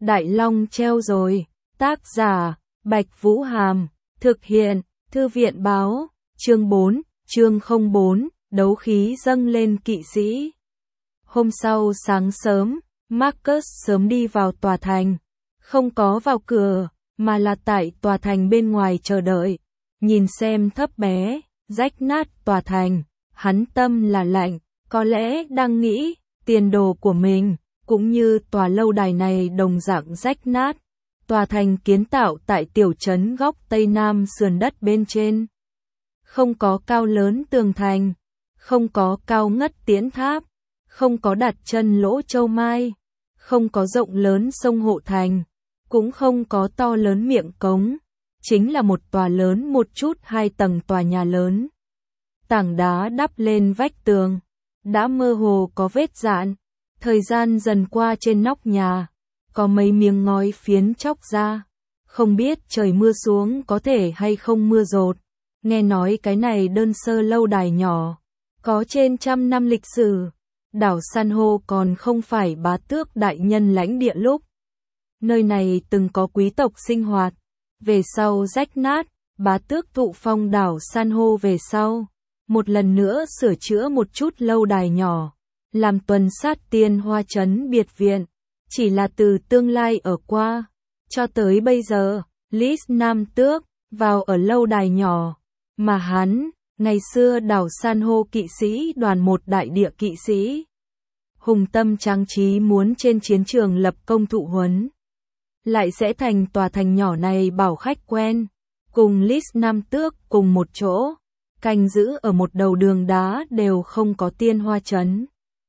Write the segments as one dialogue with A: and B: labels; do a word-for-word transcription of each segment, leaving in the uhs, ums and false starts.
A: Đại Long treo rồi. Tác giả, Bạch Vũ Hàm. Thực hiện, Thư viện báo. Chương bốn, chương không bốn, đấu khí dâng lên kỵ sĩ. Hôm sau sáng sớm, Marcus sớm đi vào tòa thành. Không có vào cửa, mà là tại tòa thành bên ngoài chờ đợi. Nhìn xem thấp bé, rách nát tòa thành, hắn tâm là lạnh, có lẽ đang nghĩ, tiền đồ của mình, cũng như tòa lâu đài này đồng dạng rách nát. Tòa thành kiến tạo tại tiểu trấn góc Tây Nam sườn đất bên trên. Không có cao lớn tường thành, không có cao ngất tiễn tháp, không có đặt chân lỗ châu mai, không có rộng lớn sông hộ thành, cũng không có to lớn miệng cống, chính là một tòa lớn một chút hai tầng tòa nhà lớn. Tảng đá đắp lên vách tường, đã mơ hồ có vết dạn, thời gian dần qua trên nóc nhà, có mấy miếng ngói phiến chóc ra, không biết trời mưa xuống có thể hay không mưa dột. Nghe nói cái này đơn sơ lâu đài nhỏ, có trên trăm năm lịch sử, đảo san hô còn không phải bá tước đại nhân lãnh địa lúc. Nơi này từng có quý tộc sinh hoạt, về sau rách nát, bá tước thụ phong đảo san hô về sau, một lần nữa sửa chữa một chút lâu đài nhỏ, làm tuần sát tiên hoa trấn biệt viện, chỉ là từ tương lai ở qua, cho tới bây giờ, Lis Nam Tước, vào ở lâu đài nhỏ, mà hắn, ngày xưa đảo san hô kỵ sĩ đoàn một đại địa kỵ sĩ. Hùng tâm trang trí muốn trên chiến trường lập công thụ huấn. Lại sẽ thành tòa thành nhỏ này bảo khách quen, cùng Lis Nam Tước cùng một chỗ, canh giữ ở một đầu đường đá đều không có tiên hoa trấn.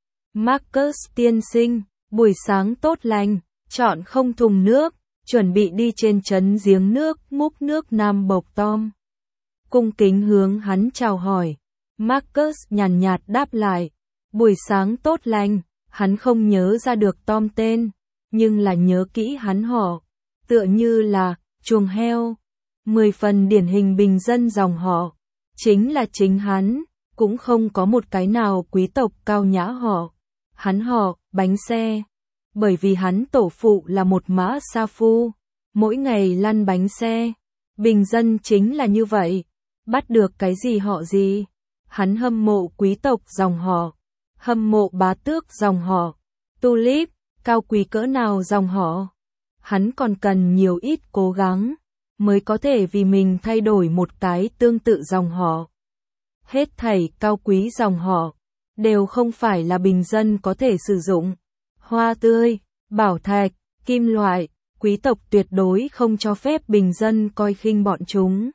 A: Marcus tiên sinh, buổi sáng tốt lành, chọn không thùng nước, chuẩn bị đi trên trấn giếng nước múc nước Nam Bộc Tom. Cung kính hướng hắn chào hỏi, Marcus nhàn nhạt đáp lại, buổi sáng tốt lành, hắn không nhớ ra được Tom tên, nhưng là nhớ kỹ hắn họ, tựa như là chuồng heo, mười phần điển hình bình dân dòng họ, chính là chính hắn, cũng không có một cái nào quý tộc cao nhã họ, hắn họ bánh xe, bởi vì hắn tổ phụ là một mã sa phu, mỗi ngày lăn bánh xe, bình dân chính là như vậy, bắt được cái gì họ gì, hắn hâm mộ quý tộc dòng họ, hâm mộ bá tước dòng họ, tulip, cao quý cỡ nào dòng họ. Hắn còn cần nhiều ít cố gắng, mới có thể vì mình thay đổi một cái tương tự dòng họ. Hết thảy cao quý dòng họ, đều không phải là bình dân có thể sử dụng. Hoa tươi, bảo thạch, kim loại, quý tộc tuyệt đối không cho phép bình dân coi khinh bọn chúng.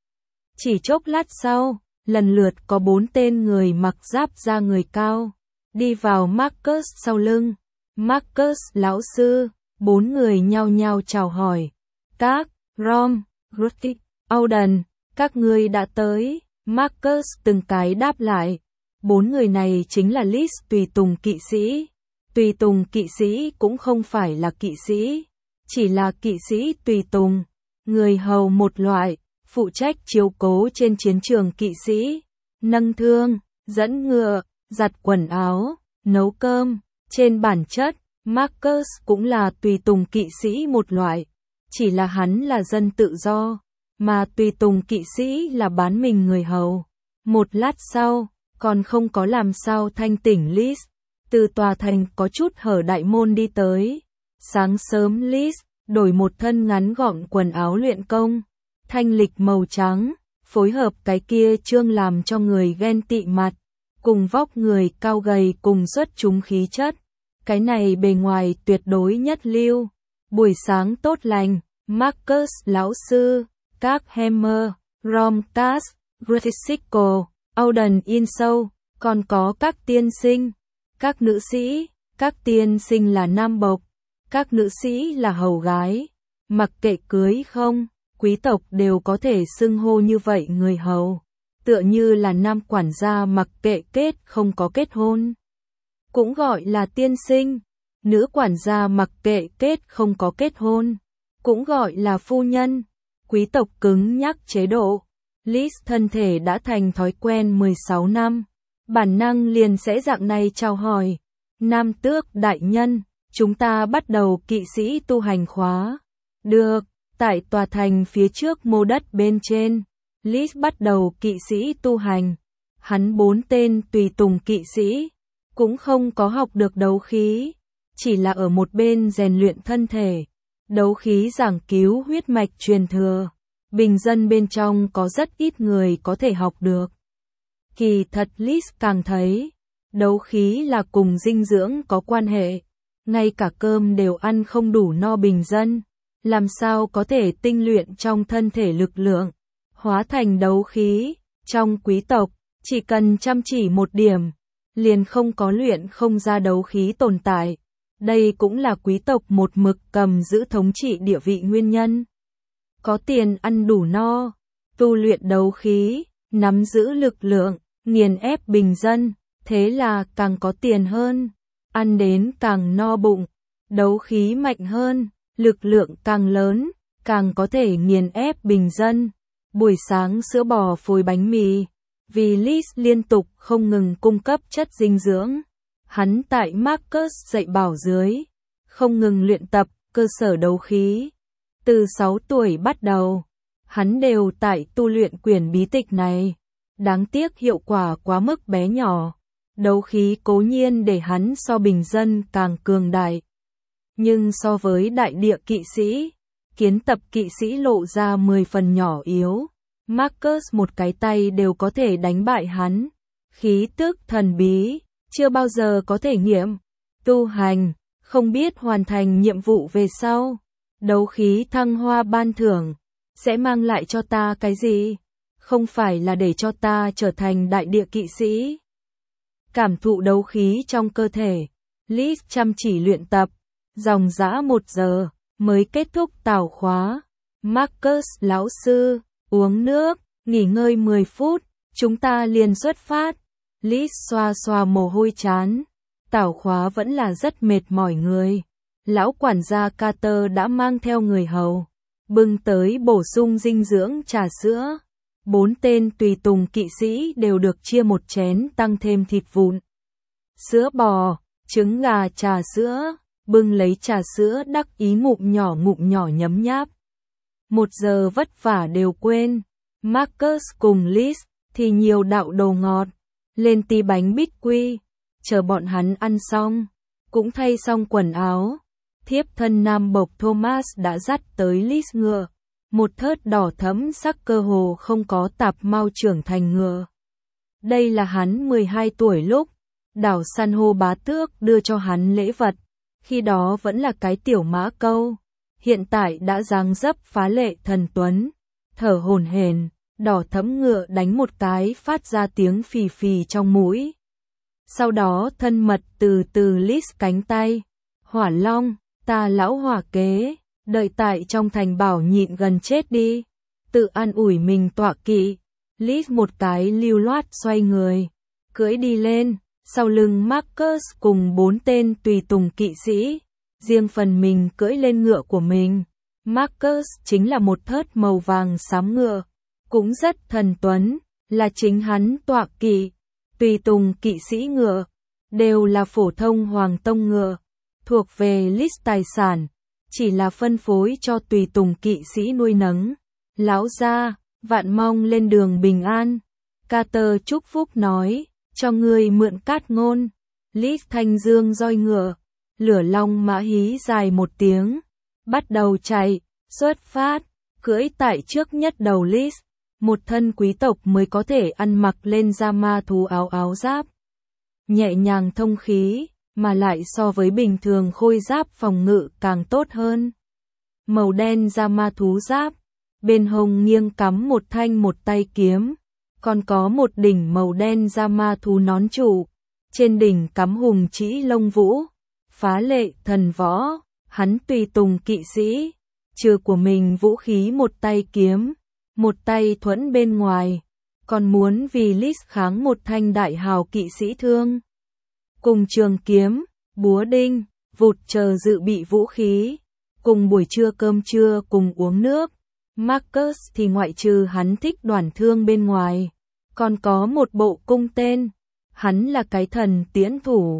A: Chỉ chốc lát sau, lần lượt có bốn tên người mặc giáp da người cao, đi vào Marcus sau lưng. Marcus lão sư, bốn người nhao nhao chào hỏi. Các, Rom, Rutik, Auden, các ngươi đã tới. Marcus từng cái đáp lại. Bốn người này chính là Lis tùy tùng kỵ sĩ. Tùy tùng kỵ sĩ cũng không phải là kỵ sĩ, chỉ là kỵ sĩ tùy tùng, người hầu một loại, phụ trách chiếu cố trên chiến trường kỵ sĩ, nâng thương, dẫn ngựa, giặt quần áo, nấu cơm. Trên bản chất, Marcus cũng là tùy tùng kỵ sĩ một loại, chỉ là hắn là dân tự do, mà tùy tùng kỵ sĩ là bán mình người hầu. Một lát sau, còn không có làm sao thanh tỉnh Lis, từ tòa thành có chút hở đại môn đi tới. Sáng sớm Lis, đổi một thân ngắn gọn quần áo luyện công, thanh lịch màu trắng, phối hợp cái kia trương làm cho người ghen tị mặt, cùng vóc người cao gầy cùng xuất chúng khí chất. Cái này bề ngoài tuyệt đối nhất lưu. Buổi sáng tốt lành, Marcus lão sư, các Hammer, Rom Cass, Rutisico, Auden Insou, còn có các tiên sinh, các nữ sĩ, các tiên sinh là nam bộc, các nữ sĩ là hầu gái, mặc kệ cưới không, quý tộc đều có thể xưng hô như vậy người hầu, tựa như là nam quản gia mặc kệ kết không có kết hôn, cũng gọi là tiên sinh, nữ quản gia mặc kệ kết không có kết hôn, cũng gọi là phu nhân. Quý tộc cứng nhắc chế độ. Lis thân thể đã thành thói quen mười sáu năm, bản năng liền sẽ dạng này chào hỏi. Nam tước đại nhân, chúng ta bắt đầu kỵ sĩ tu hành khóa. Được, tại tòa thành phía trước mô đất bên trên, Lis bắt đầu kỵ sĩ tu hành. Hắn bốn tên tùy tùng kỵ sĩ, cũng không có học được đấu khí, chỉ là ở một bên rèn luyện thân thể. Đấu khí giảng cứu huyết mạch truyền thừa, bình dân bên trong có rất ít người có thể học được. Kỳ thật Lis càng thấy, đấu khí là cùng dinh dưỡng có quan hệ, ngay cả cơm đều ăn không đủ no bình dân, làm sao có thể tinh luyện trong thân thể lực lượng, hóa thành đấu khí. Trong quý tộc, chỉ cần chăm chỉ một điểm, liền không có luyện không ra đấu khí tồn tại. Đây cũng là quý tộc một mực cầm giữ thống trị địa vị nguyên nhân. Có tiền ăn đủ no, tu luyện đấu khí, nắm giữ lực lượng, nghiền ép bình dân, thế là càng có tiền hơn, ăn đến càng no bụng, đấu khí mạnh hơn, lực lượng càng lớn, càng có thể nghiền ép bình dân. Buổi sáng sữa bò phối bánh mì, vì Lis liên tục không ngừng cung cấp chất dinh dưỡng. Hắn tại Marcus dạy bảo dưới, không ngừng luyện tập cơ sở đấu khí. Từ sáu tuổi bắt đầu, hắn đều tại tu luyện quyển bí tịch này. Đáng tiếc hiệu quả quá mức bé nhỏ. Đấu khí cố nhiên để hắn so bình dân càng cường đại. Nhưng so với đại địa kỵ sĩ, kiến tập kỵ sĩ lộ ra mười phần nhỏ yếu. Marcus một cái tay đều có thể đánh bại hắn. Khí tức thần bí, chưa bao giờ có thể nghiệm. Tu hành, không biết hoàn thành nhiệm vụ về sau. Đấu khí thăng hoa ban thưởng, sẽ mang lại cho ta cái gì? Không phải là để cho ta trở thành đại địa kỵ sĩ. Cảm thụ đấu khí trong cơ thể, Lis chăm chỉ luyện tập, dòng dã một giờ, mới kết thúc tảo khóa. Marcus lão sư, uống nước, nghỉ ngơi mười phút, chúng ta liền xuất phát. Lis xoa xoa mồ hôi chán, tảo khóa vẫn là rất mệt mỏi người. Lão quản gia Carter đã mang theo người hầu, bưng tới bổ sung dinh dưỡng trà sữa. Bốn tên tùy tùng kỵ sĩ đều được chia một chén tăng thêm thịt vụn, sữa bò, trứng gà, trà sữa, bưng lấy trà sữa đắc ý ngụm nhỏ ngụm nhỏ nhấm nháp. Một giờ vất vả đều quên. Marcus cùng Lis thì nhiều đạo đồ ngọt, lên tí bánh bít quy, chờ bọn hắn ăn xong, cũng thay xong quần áo. Thiếp thân nam bộc Thomas đã dắt tới Lis ngựa, một thớt đỏ thẫm sắc cơ hồ không có tạp mau trưởng thành ngựa. Đây là hắn mười hai tuổi lúc, đảo san hô bá tước đưa cho hắn lễ vật, khi đó vẫn là cái tiểu mã câu, hiện tại đã dáng dấp phá lệ thần tuấn, thở hổn hển, đỏ thẫm ngựa đánh một cái phát ra tiếng phì phì trong mũi. Sau đó thân mật từ từ Lis cánh tay, Hỏa Long, ta lão hỏa kế, đợi tại trong thành bảo nhịn gần chết đi, tự an ủi mình tọa kỵ. Lis một cái lưu loát xoay người, cưỡi đi lên, sau lưng Marcus cùng bốn tên tùy tùng kỵ sĩ, riêng phần mình cưỡi lên ngựa của mình. Marcus chính là một thớt màu vàng xám ngựa, cũng rất thần tuấn, là chính hắn tọa kỵ. Tùy tùng kỵ sĩ ngựa, đều là phổ thông hoàng tông ngựa, thuộc về Lis tài sản, chỉ là phân phối cho tùy tùng kỵ sĩ nuôi nấng. Lão gia, vạn mong lên đường bình an. Carter chúc phúc nói, cho ngươi mượn cát ngôn. Lis thanh dương roi ngựa, lửa long mã hí dài một tiếng, bắt đầu chạy, xuất phát, cưỡi tại trước nhất đầu Lis. Một thân quý tộc mới có thể ăn mặc lên da ma thú áo áo giáp, nhẹ nhàng thông khí, mà lại so với bình thường khôi giáp phòng ngự càng tốt hơn. Màu đen da ma thú giáp, bên hông nghiêng cắm một thanh một tay kiếm, còn có một đỉnh màu đen da ma thú nón trụ, trên đỉnh cắm hùng trĩ lông vũ, phá lệ thần võ. Hắn tùy tùng kỵ sĩ, trừ của mình vũ khí một tay kiếm, một tay thuẫn bên ngoài, còn muốn vì Lis kháng một thanh đại hào kỵ sĩ thương. Cùng trường kiếm, búa đinh, vụt chờ dự bị vũ khí, cùng buổi trưa cơm trưa cùng uống nước. Marcus thì ngoại trừ hắn thích đoản thương bên ngoài, còn có một bộ cung tên. Hắn là cái thần tiễn thủ,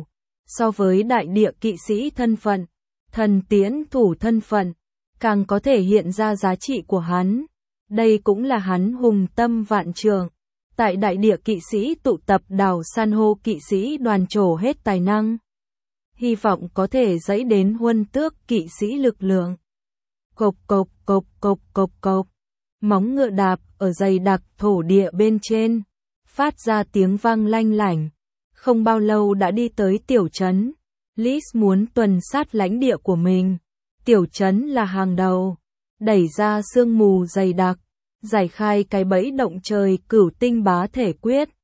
A: So với đại địa kỵ sĩ thân phận, thần tiễn thủ thân phận, càng có thể hiện ra giá trị của hắn. Đây cũng là hắn hùng tâm vạn trượng. Tại đại địa kỵ sĩ tụ tập đào san hô kỵ sĩ đoàn trổ hết tài năng. Hy vọng có thể dẫy đến huân tước kỵ sĩ lực lượng. Cộc cộc cộc cộc cộc cộc. Móng ngựa đạp ở dày đặc thổ địa bên trên. Phát ra tiếng vang lanh lảnh. Không bao lâu đã đi tới tiểu trấn. Liz muốn tuần sát lãnh địa của mình. Tiểu trấn là hàng đầu. Đẩy ra sương mù dày đặc. Giải khai cái bẫy động trời cửu tinh bá thể quyết.